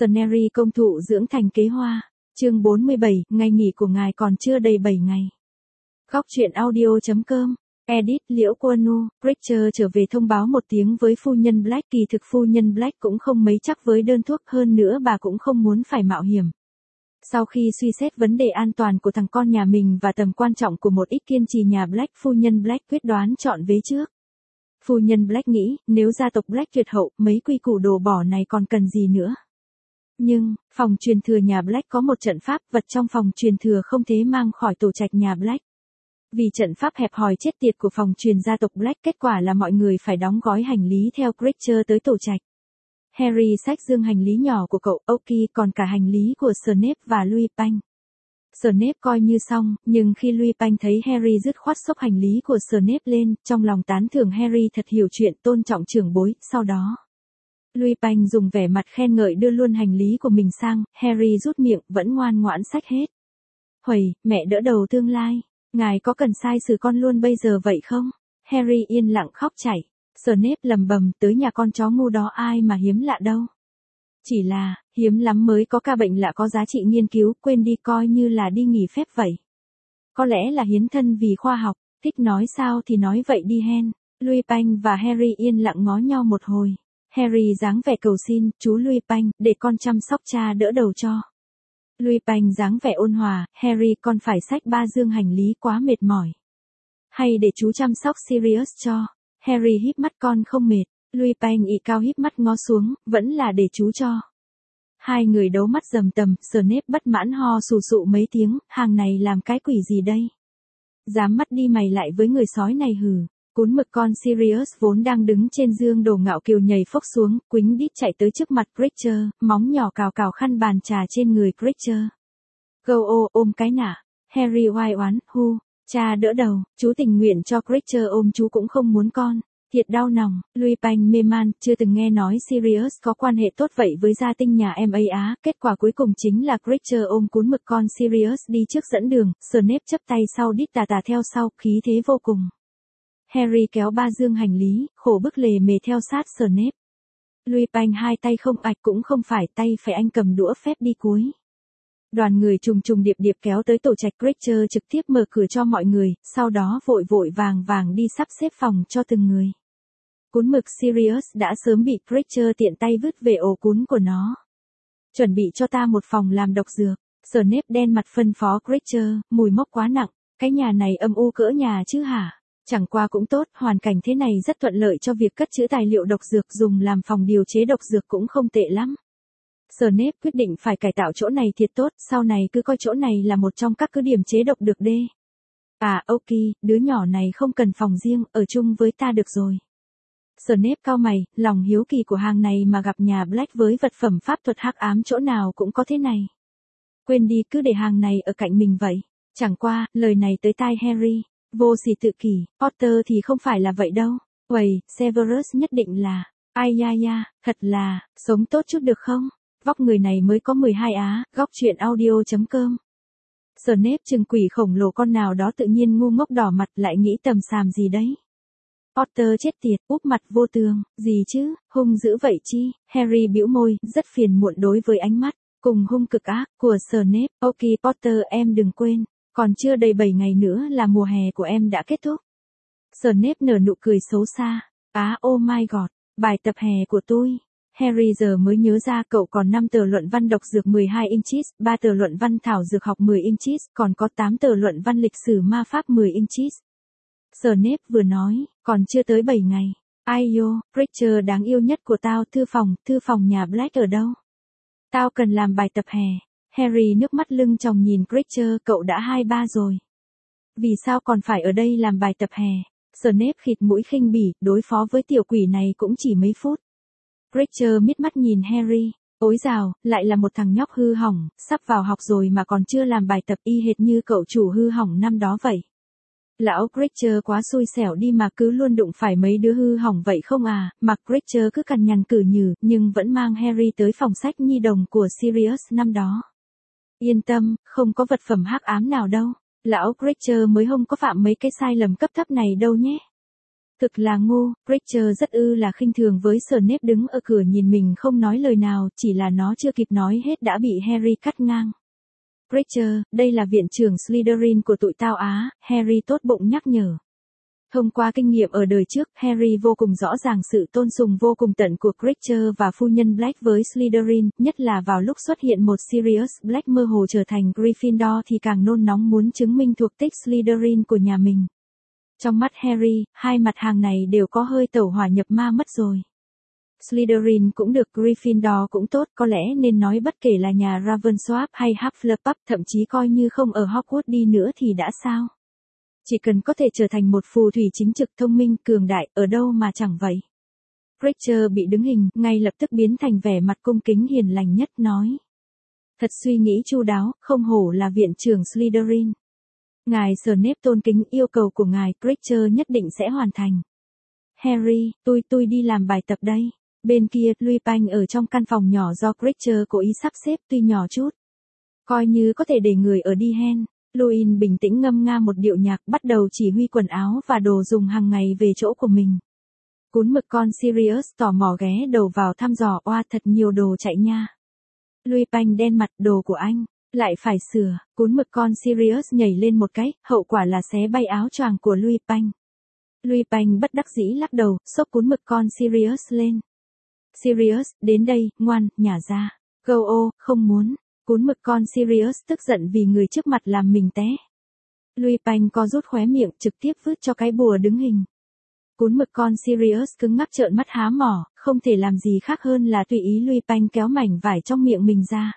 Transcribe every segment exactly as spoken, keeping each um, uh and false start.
Snery công thụ dưỡng thành kế hoa. Chương bốn mươi bảy, ngày nghỉ của ngài còn chưa đầy bảy ngày. Góc truyện audio chấm com. Edit Liễu Quân Nu. Preacher trở về thông báo một tiếng với phu nhân Black. Kỳ thực phu nhân Black cũng không mấy chắc với đơn thuốc, hơn nữa bà cũng không muốn phải mạo hiểm. Sau khi suy xét vấn đề an toàn của thằng con nhà mình và tầm quan trọng của một ít kiên trì nhà Black, phu nhân Black quyết đoán chọn vế trước. Phu nhân Black nghĩ, nếu gia tộc Black tuyệt hậu, mấy quy củ đồ bỏ này còn cần gì nữa. Nhưng, phòng truyền thừa nhà Black có một trận pháp, vật trong phòng truyền thừa không thể mang khỏi tổ trạch nhà Black. Vì trận pháp hẹp hòi chết tiệt của phòng truyền gia tộc Black, kết quả là mọi người phải đóng gói hành lý theo Creature tới tổ trạch. Harry xách dương hành lý nhỏ của cậu Oki, còn cả hành lý của Snape và Louis Panh. Snape coi như xong, nhưng khi Louis Panh thấy Harry dứt khoát xốc hành lý của Snape lên, trong lòng tán thưởng Harry thật hiểu chuyện, tôn trọng trưởng bối. Sau đó, Louis Panh dùng vẻ mặt khen ngợi đưa luôn hành lý của mình sang. Harry rút miệng, vẫn ngoan ngoãn xách hết. Huầy, mẹ đỡ đầu tương lai, ngài có cần sai xử con luôn bây giờ vậy không? Harry yên lặng khóc chảy. Snape lầm bầm, tới nhà con chó ngu đó ai mà hiếm lạ đâu. Chỉ là, hiếm lắm mới có ca bệnh lạ có giá trị nghiên cứu, quên đi coi như là đi nghỉ phép vậy. Có lẽ là hiến thân vì khoa học, thích nói sao thì nói vậy đi hen. Louis Panh và Harry yên lặng ngó nhau một hồi. Harry dáng vẻ cầu xin, chú Louis Panh, để con chăm sóc cha đỡ đầu cho. Louis Panh dáng vẻ ôn hòa, Harry con phải xách ba dương hành lý quá mệt mỏi. Hay để chú chăm sóc Sirius cho. Harry híp mắt con không mệt. Louis Panh ị cao híp mắt ngó xuống, vẫn là để chú cho. Hai người đấu mắt rầm tầm, Snape bất mãn ho sù sụ mấy tiếng, hàng này làm cái quỷ gì đây? Dám mắt đi mày lại với người sói này hừ. Cún mực con Sirius vốn đang đứng trên dương đồ ngạo kiều nhảy phốc xuống, quýnh đít chạy tới trước mặt Creature, móng nhỏ cào cào khăn bàn trà trên người Creature. Go ô ôm cái nả. Harry oai oán, hu, cha đỡ đầu, chú tình nguyện cho Creature ôm chú cũng không muốn con. Thiệt đau lòng. Louis Panh mê man, chưa từng nghe nói Sirius có quan hệ tốt vậy với gia tinh nhà em ấy á. Kết quả cuối cùng chính là Creature ôm cún mực con Sirius đi trước dẫn đường, Snape chấp tay sau đít tà tà theo sau, khí thế vô cùng. Harry kéo ba dương hành lý, khổ bức lề mề theo sát Snape. Louis Panh hai tay không ạch cũng không phải, tay phải anh cầm đũa phép đi cuối. Đoàn người trùng trùng điệp điệp kéo tới tổ trạch Creature trực tiếp mở cửa cho mọi người, sau đó vội vội vàng vàng đi sắp xếp phòng cho từng người. Cún mực Sirius đã sớm bị Creature tiện tay vứt về ổ cún của nó. Chuẩn bị cho ta một phòng làm độc dược. Snape đen mặt phân phó Creature, mùi mốc quá nặng, cái nhà này âm u cỡ nhà chứ hả? Chẳng qua cũng tốt, hoàn cảnh thế này rất thuận lợi cho việc cất trữ tài liệu độc dược, dùng làm phòng điều chế độc dược cũng không tệ lắm. Snape quyết định phải cải tạo chỗ này thiệt tốt, sau này cứ coi chỗ này là một trong các cứ điểm chế độc được đê. À ok, đứa nhỏ này không cần phòng riêng, ở chung với ta được rồi. Snape cau mày, lòng hiếu kỳ của hàng này mà gặp nhà Black với vật phẩm pháp thuật hắc ám chỗ nào cũng có thế này. Quên đi, cứ để hàng này ở cạnh mình vậy. Chẳng qua, lời này tới tai Harry. Vô sỉ tự kỷ, Potter thì không phải là vậy đâu. Uầy, Severus nhất định là. Ai ya ya, thật là, sống tốt chút được không? Vóc người này mới có mười hai á, góc truyện audio chấm com. Snape chừng quỷ khổng lồ con nào đó tự nhiên ngu ngốc đỏ mặt lại nghĩ tầm xàm gì đấy. Potter chết tiệt, úp mặt vô tường, gì chứ, hung dữ vậy chi? Harry bĩu môi, rất phiền muộn đối với ánh mắt, cùng hung cực ác, của Snape. Ok Potter em đừng quên, còn chưa đầy bảy ngày nữa là mùa hè của em đã kết thúc. Snape nở nụ cười xấu xa, á oh my god, bài tập hè của tôi. Harry giờ mới nhớ ra cậu còn năm tờ luận văn độc dược mười hai inches, ba tờ luận văn thảo dược học mười inches, còn có tám tờ luận văn lịch sử ma pháp mười inches. Snape vừa nói, còn chưa tới bảy ngày. Ai yo, Creature đáng yêu nhất của tao, thư phòng, thư phòng nhà Black ở đâu? Tao cần làm bài tập hè. Harry nước mắt lưng tròng nhìn Creature, cậu đã hai ba rồi. Vì sao còn phải ở đây làm bài tập hè? Snape khịt mũi khinh bỉ, đối phó với tiểu quỷ này cũng chỉ mấy phút. Creature miết mắt nhìn Harry, ối dào, lại là một thằng nhóc hư hỏng, sắp vào học rồi mà còn chưa làm bài tập, y hệt như cậu chủ hư hỏng năm đó vậy. Lão Creature quá xui xẻo đi mà cứ luôn đụng phải mấy đứa hư hỏng vậy không à, mặc Creature cứ cằn nhằn cử nhừ, nhưng vẫn mang Harry tới phòng sách nhi đồng của Sirius năm đó. Yên tâm, không có vật phẩm hắc ám nào đâu, lão Creature mới không có phạm mấy cái sai lầm cấp thấp này đâu nhé. Cực là ngu, Creature rất ư là khinh thường với Snape đứng ở cửa nhìn mình không nói lời nào, chỉ là nó chưa kịp nói hết đã bị Harry cắt ngang. Creature, đây là viện trưởng Slytherin của tụi tao á, Harry tốt bụng nhắc nhở. Thông qua kinh nghiệm ở đời trước, Harry vô cùng rõ ràng sự tôn sùng vô cùng tận của Creature và phu nhân Black với Slytherin, nhất là vào lúc xuất hiện một Sirius Black mơ hồ trở thành Gryffindor thì càng nôn nóng muốn chứng minh thuộc tích Slytherin của nhà mình. Trong mắt Harry, hai mặt hàng này đều có hơi tẩu hỏa nhập ma mất rồi. Slytherin cũng được, Gryffindor cũng tốt, có lẽ nên nói bất kể là nhà Ravensworth hay Hufflepuff, thậm chí coi như không ở Hogwarts đi nữa thì đã sao? Chỉ cần có thể trở thành một phù thủy chính trực thông minh, cường đại, ở đâu mà chẳng vậy. Creature bị đứng hình, ngay lập tức biến thành vẻ mặt cung kính hiền lành nhất, nói. Thật suy nghĩ chu đáo, không hổ là viện trưởng Slytherin. Ngài Snape tôn kính, yêu cầu của ngài, Creature nhất định sẽ hoàn thành. Harry, tôi tôi đi làm bài tập đây. Bên kia, Lupin ở trong căn phòng nhỏ do Creature cố ý sắp xếp tuy nhỏ chút. Coi như có thể để người ở đi hen. Louin bình tĩnh ngâm nga một điệu nhạc, bắt đầu chỉ huy quần áo và đồ dùng hàng ngày về chỗ của mình. Cún mực con Sirius tò mò ghé đầu vào thăm dò, oa thật nhiều đồ chạy nha. Lupin đen mặt, đồ của anh, lại phải sửa. Cún mực con Sirius nhảy lên một cái, hậu quả là xé bay áo choàng của Lupin. Lupin bất đắc dĩ lắc đầu, xốc cún mực con Sirius lên. Sirius, đến đây, ngoan, nhả ra. Go ô, không muốn. Cún mực con Sirius tức giận vì người trước mặt làm mình té. Lupin co rút khóe miệng, trực tiếp vứt cho cái bùa đứng hình. Cún mực con Sirius cứng ngắc trợn mắt há mỏ, không thể làm gì khác hơn là tùy ý Lupin kéo mảnh vải trong miệng mình ra.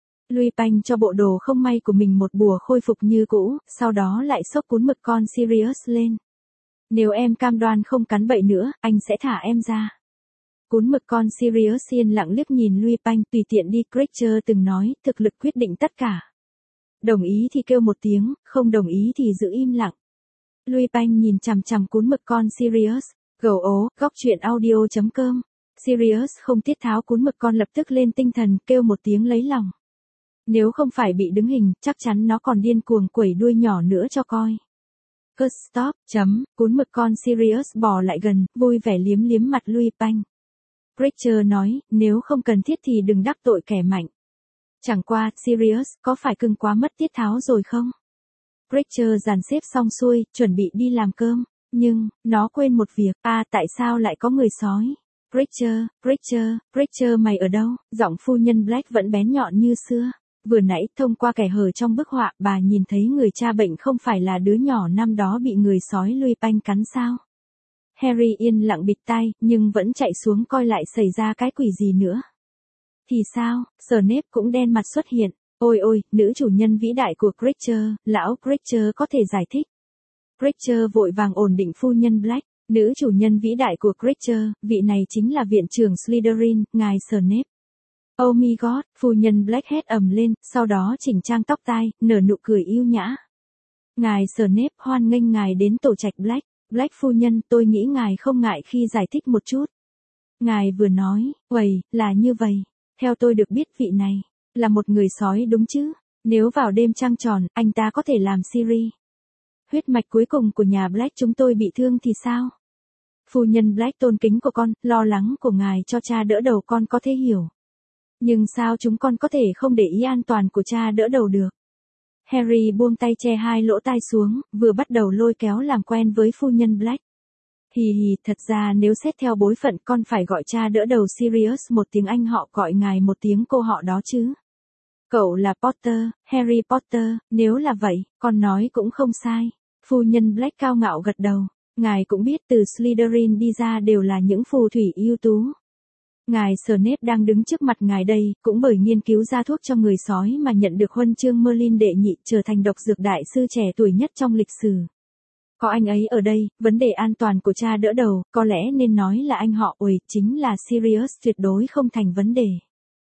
Lupin cho bộ đồ không may của mình một bùa khôi phục như cũ, sau đó lại xốc cún mực con Sirius lên. Nếu em cam đoan không cắn bậy nữa, anh sẽ thả em ra. Cún mực con Sirius yên lặng liếc nhìn Lupin, tùy tiện đi, Creature từng nói, thực lực quyết định tất cả. Đồng ý thì kêu một tiếng, không đồng ý thì giữ im lặng. Lupin nhìn chằm chằm cún mực con Sirius, gầu ố, góc truyện audio chấm com. Sirius không tiết tháo cún mực con lập tức lên tinh thần, kêu một tiếng lấy lòng. Nếu không phải bị đứng hình, chắc chắn nó còn điên cuồng quẩy đuôi nhỏ nữa cho coi. Cus stop, chấm, cún mực con Sirius bò lại gần, vui vẻ liếm liếm mặt Lupin. Creature nói, nếu không cần thiết thì đừng đắc tội kẻ mạnh. Chẳng qua, Sirius, có phải cưng quá mất tiết tháo rồi không? Creature dàn xếp xong xuôi, chuẩn bị đi làm cơm. Nhưng, nó quên một việc, à tại sao lại có người sói? Creature, Creature, Creature mày ở đâu? Giọng phu nhân Black vẫn bén nhọn như xưa. Vừa nãy, thông qua kẻ hở trong bức họa, bà nhìn thấy người cha bệnh không phải là đứa nhỏ năm đó bị người sói Lupin cắn sao? Harry yên lặng bịt tai, nhưng vẫn chạy xuống coi lại xảy ra cái quỷ gì nữa. Thì sao, Snape cũng đen mặt xuất hiện. Ôi ôi, nữ chủ nhân vĩ đại của Creature, lão Creature có thể giải thích. Creature vội vàng ổn định phu nhân Black. Nữ chủ nhân vĩ đại của Creature, vị này chính là viện trưởng Slytherin, ngài Snape. Oh my god, phu nhân Black hét ầm lên, sau đó chỉnh trang tóc tai, nở nụ cười yêu nhã. Ngài Snape, hoan nghênh ngài đến tổ trạch Black. Black phu nhân, tôi nghĩ ngài không ngại khi giải thích một chút. Ngài vừa nói, uầy, là như vậy. Theo tôi được biết vị này, là một người sói đúng chứ. Nếu vào đêm trăng tròn, anh ta có thể làm Siri. Huyết mạch cuối cùng của nhà Black chúng tôi bị thương thì sao? Phu nhân Black tôn kính của con, lo lắng của ngài cho cha đỡ đầu con có thể hiểu. Nhưng sao chúng con có thể không để ý an toàn của cha đỡ đầu được? Harry buông tay che hai lỗ tai xuống, vừa bắt đầu lôi kéo làm quen với phu nhân Black. Hì hì, thật ra nếu xét theo bối phận con phải gọi cha đỡ đầu Sirius một tiếng Anh, họ gọi ngài một tiếng cô họ đó chứ. Cậu là Potter, Harry Potter, nếu là vậy, con nói cũng không sai. Phu nhân Black cao ngạo gật đầu. Ngài cũng biết từ Slytherin đi ra đều là những phù thủy ưu tú. Ngài Snape đang đứng trước mặt ngài đây, cũng bởi nghiên cứu ra thuốc cho người sói mà nhận được huân chương Merlin đệ nhị, trở thành độc dược đại sư trẻ tuổi nhất trong lịch sử. Có anh ấy ở đây, vấn đề an toàn của cha đỡ đầu, có lẽ nên nói là anh họ uầy, chính là Sirius, tuyệt đối không thành vấn đề.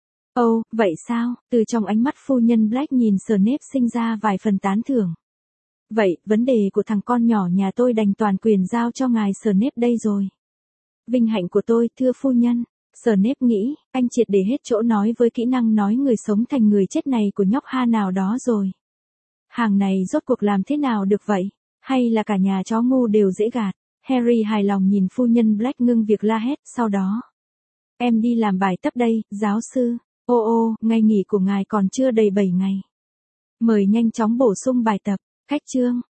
Ồ, oh, vậy sao? Từ trong ánh mắt phu nhân Black nhìn Snape sinh ra vài phần tán thưởng. Vậy, vấn đề của thằng con nhỏ nhà tôi đành toàn quyền giao cho ngài Snape đây rồi. Vinh hạnh của tôi, thưa phu nhân. Snape nghĩ, anh triệt để hết chỗ nói với kỹ năng nói người sống thành người chết này của nhóc ha nào đó rồi. Hàng này rốt cuộc làm thế nào được vậy? Hay là cả nhà chó ngu đều dễ gạt? Harry hài lòng nhìn phu nhân Black ngưng việc la hét, sau đó. Em đi làm bài tập đây, giáo sư. Ô ô, ngày nghỉ của ngài còn chưa đầy bảy ngày. Mời nhanh chóng bổ sung bài tập. Khách chương.